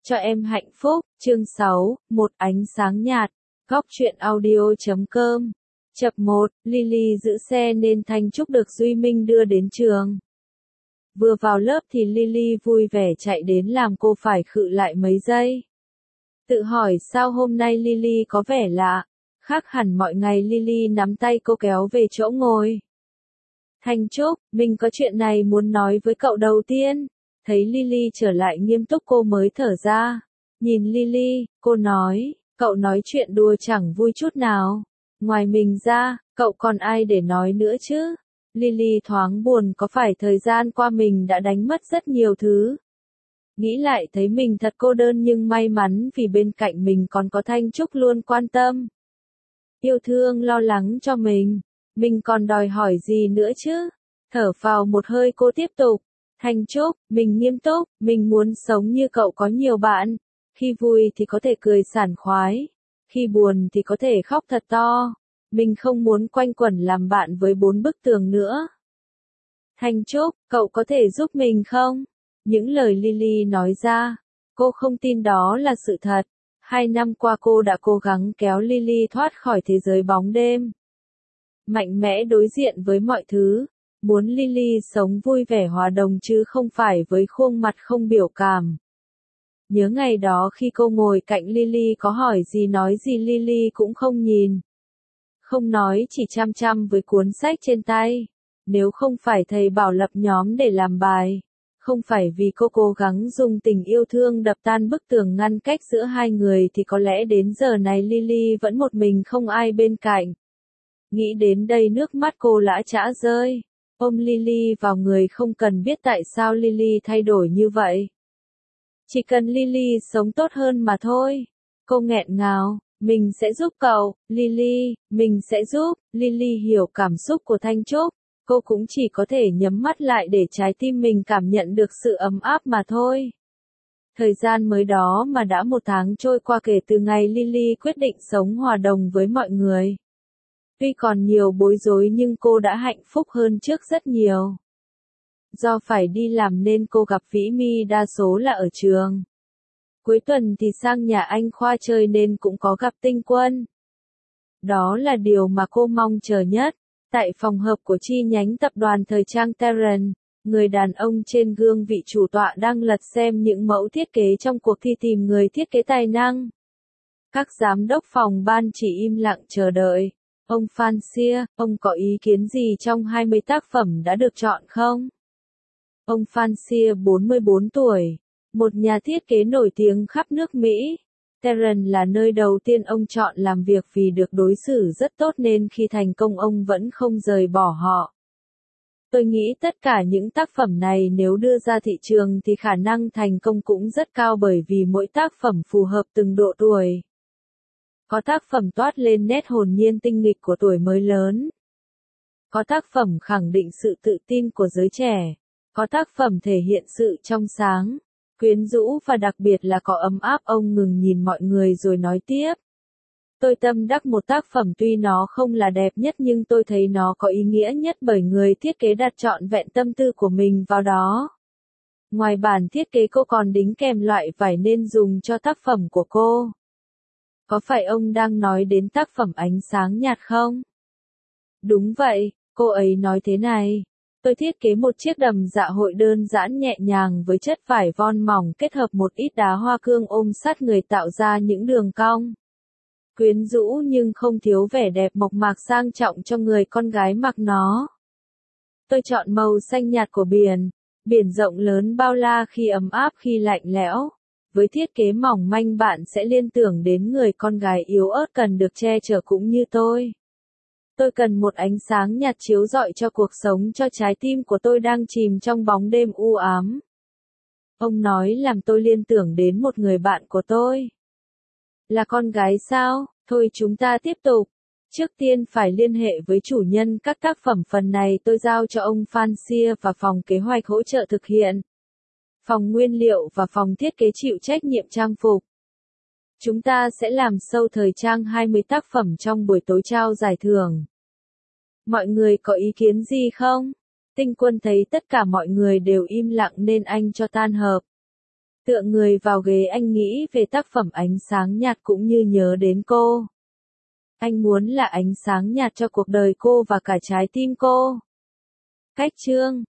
Cho em hạnh phúc, chương 6, một ánh sáng nhạt, góc truyện audio.com. Chập 1, Lily giữ xe nên Thanh Trúc được Duy Minh đưa đến trường. Vừa vào lớp thì Lily vui vẻ chạy đến làm cô phải khựng lại mấy giây. Tự hỏi sao hôm nay Lily có vẻ lạ, khác hẳn mọi ngày. Lily nắm tay cô kéo về chỗ ngồi. Thanh Trúc, mình có chuyện này muốn nói với cậu đầu tiên. Thấy Lily trở lại nghiêm túc cô mới thở ra. Nhìn Lily, cô nói, cậu nói chuyện đùa chẳng vui chút nào. Ngoài mình ra, cậu còn ai để nói nữa chứ? Lily thoáng buồn, có phải thời gian qua mình đã đánh mất rất nhiều thứ. Nghĩ lại thấy mình thật cô đơn, nhưng may mắn vì bên cạnh mình còn có Thanh Trúc luôn quan tâm, yêu thương, lo lắng cho mình. Mình còn đòi hỏi gì nữa chứ? Thở phào một hơi cô tiếp tục. Thanh Trúc, mình nghiêm túc, mình muốn sống như cậu, có nhiều bạn. Khi vui thì có thể cười sảng khoái, khi buồn thì có thể khóc thật to. Mình không muốn quanh quẩn làm bạn với 4 bức tường nữa. Thanh Trúc, cậu có thể giúp mình không? Những lời Lily nói ra, cô không tin đó là sự thật. 2 năm qua cô đã cố gắng kéo Lily thoát khỏi thế giới bóng đêm, mạnh mẽ đối diện với mọi thứ. Muốn Lily sống vui vẻ hòa đồng chứ không phải với khuôn mặt không biểu cảm. Nhớ ngày đó khi cô ngồi cạnh Lily, có hỏi gì nói gì Lily cũng không nhìn, không nói, chỉ chăm chăm với cuốn sách trên tay. Nếu không phải thầy bảo lập nhóm để làm bài, không phải vì cô cố gắng dùng tình yêu thương đập tan bức tường ngăn cách giữa hai người, thì có lẽ đến giờ này Lily vẫn một mình không ai bên cạnh. Nghĩ đến đây nước mắt cô lã chã rơi. Ôm Lily vào người, không cần biết tại sao Lily thay đổi như vậy. Chỉ cần Lily sống tốt hơn mà thôi. Cô nghẹn ngào, mình sẽ giúp cậu, Lily, mình sẽ giúp. Lily hiểu cảm xúc của Thanh Trúc. Cô cũng chỉ có thể nhắm mắt lại để trái tim mình cảm nhận được sự ấm áp mà thôi. Thời gian mới đó mà đã 1 tháng trôi qua kể từ ngày Lily quyết định sống hòa đồng với mọi người. Tuy còn nhiều bối rối nhưng cô đã hạnh phúc hơn trước rất nhiều. Do phải đi làm nên cô gặp Vĩ My đa số là ở trường. Cuối tuần thì sang nhà anh Khoa chơi nên cũng có gặp Tinh Quân. Đó là điều mà cô mong chờ nhất. Tại phòng họp của chi nhánh tập đoàn thời trang Terran, người đàn ông trên gương vị chủ tọa đang lật xem những mẫu thiết kế trong cuộc thi tìm người thiết kế tài năng. Các giám đốc phòng ban chỉ im lặng chờ đợi. Ông Phan Xia, ông có ý kiến gì trong 20 tác phẩm đã được chọn không? Ông Phan Xia 44 tuổi, một nhà thiết kế nổi tiếng khắp nước Mỹ. Terran là nơi đầu tiên ông chọn làm việc vì được đối xử rất tốt nên khi thành công ông vẫn không rời bỏ họ. Tôi nghĩ tất cả những tác phẩm này nếu đưa ra thị trường thì khả năng thành công cũng rất cao, bởi vì mỗi tác phẩm phù hợp từng độ tuổi. Có tác phẩm toát lên nét hồn nhiên tinh nghịch của tuổi mới lớn. Có tác phẩm khẳng định sự tự tin của giới trẻ. Có tác phẩm thể hiện sự trong sáng, quyến rũ và đặc biệt là có ấm áp. Ông ngừng nhìn mọi người rồi nói tiếp. Tôi tâm đắc một tác phẩm, tuy nó không là đẹp nhất nhưng tôi thấy nó có ý nghĩa nhất bởi người thiết kế đặt trọn vẹn tâm tư của mình vào đó. Ngoài bản thiết kế cô còn đính kèm loại vải nên dùng cho tác phẩm của cô. Có phải ông đang nói đến tác phẩm ánh sáng nhạt không? Đúng vậy, cô ấy nói thế này. Tôi thiết kế một chiếc đầm dạ hội đơn giản nhẹ nhàng với chất vải von mỏng kết hợp một ít đá hoa cương ôm sát người tạo ra những đường cong quyến rũ nhưng không thiếu vẻ đẹp mộc mạc sang trọng cho người con gái mặc nó. Tôi chọn màu xanh nhạt của biển, biển rộng lớn bao la khi ấm áp khi lạnh lẽo. Với thiết kế mỏng manh bạn sẽ liên tưởng đến người con gái yếu ớt cần được che chở cũng như tôi. Tôi cần một ánh sáng nhạt chiếu rọi cho cuộc sống, cho trái tim của tôi đang chìm trong bóng đêm u ám. Ông nói làm tôi liên tưởng đến một người bạn của tôi. Là con gái sao? Thôi chúng ta tiếp tục. Trước tiên phải liên hệ với chủ nhân các tác phẩm, phần này tôi giao cho ông Phan Xia và phòng kế hoạch hỗ trợ thực hiện. Phòng nguyên liệu và phòng thiết kế chịu trách nhiệm trang phục. Chúng ta sẽ làm show thời trang 20 tác phẩm trong buổi tối trao giải thưởng. Mọi người có ý kiến gì không? Tinh Quân thấy tất cả mọi người đều im lặng nên anh cho tan họp. Tựa người vào ghế anh nghĩ về tác phẩm Ánh sáng nhạt cũng như nhớ đến cô. Anh muốn là ánh sáng nhạt cho cuộc đời cô và cả trái tim cô. Cách chương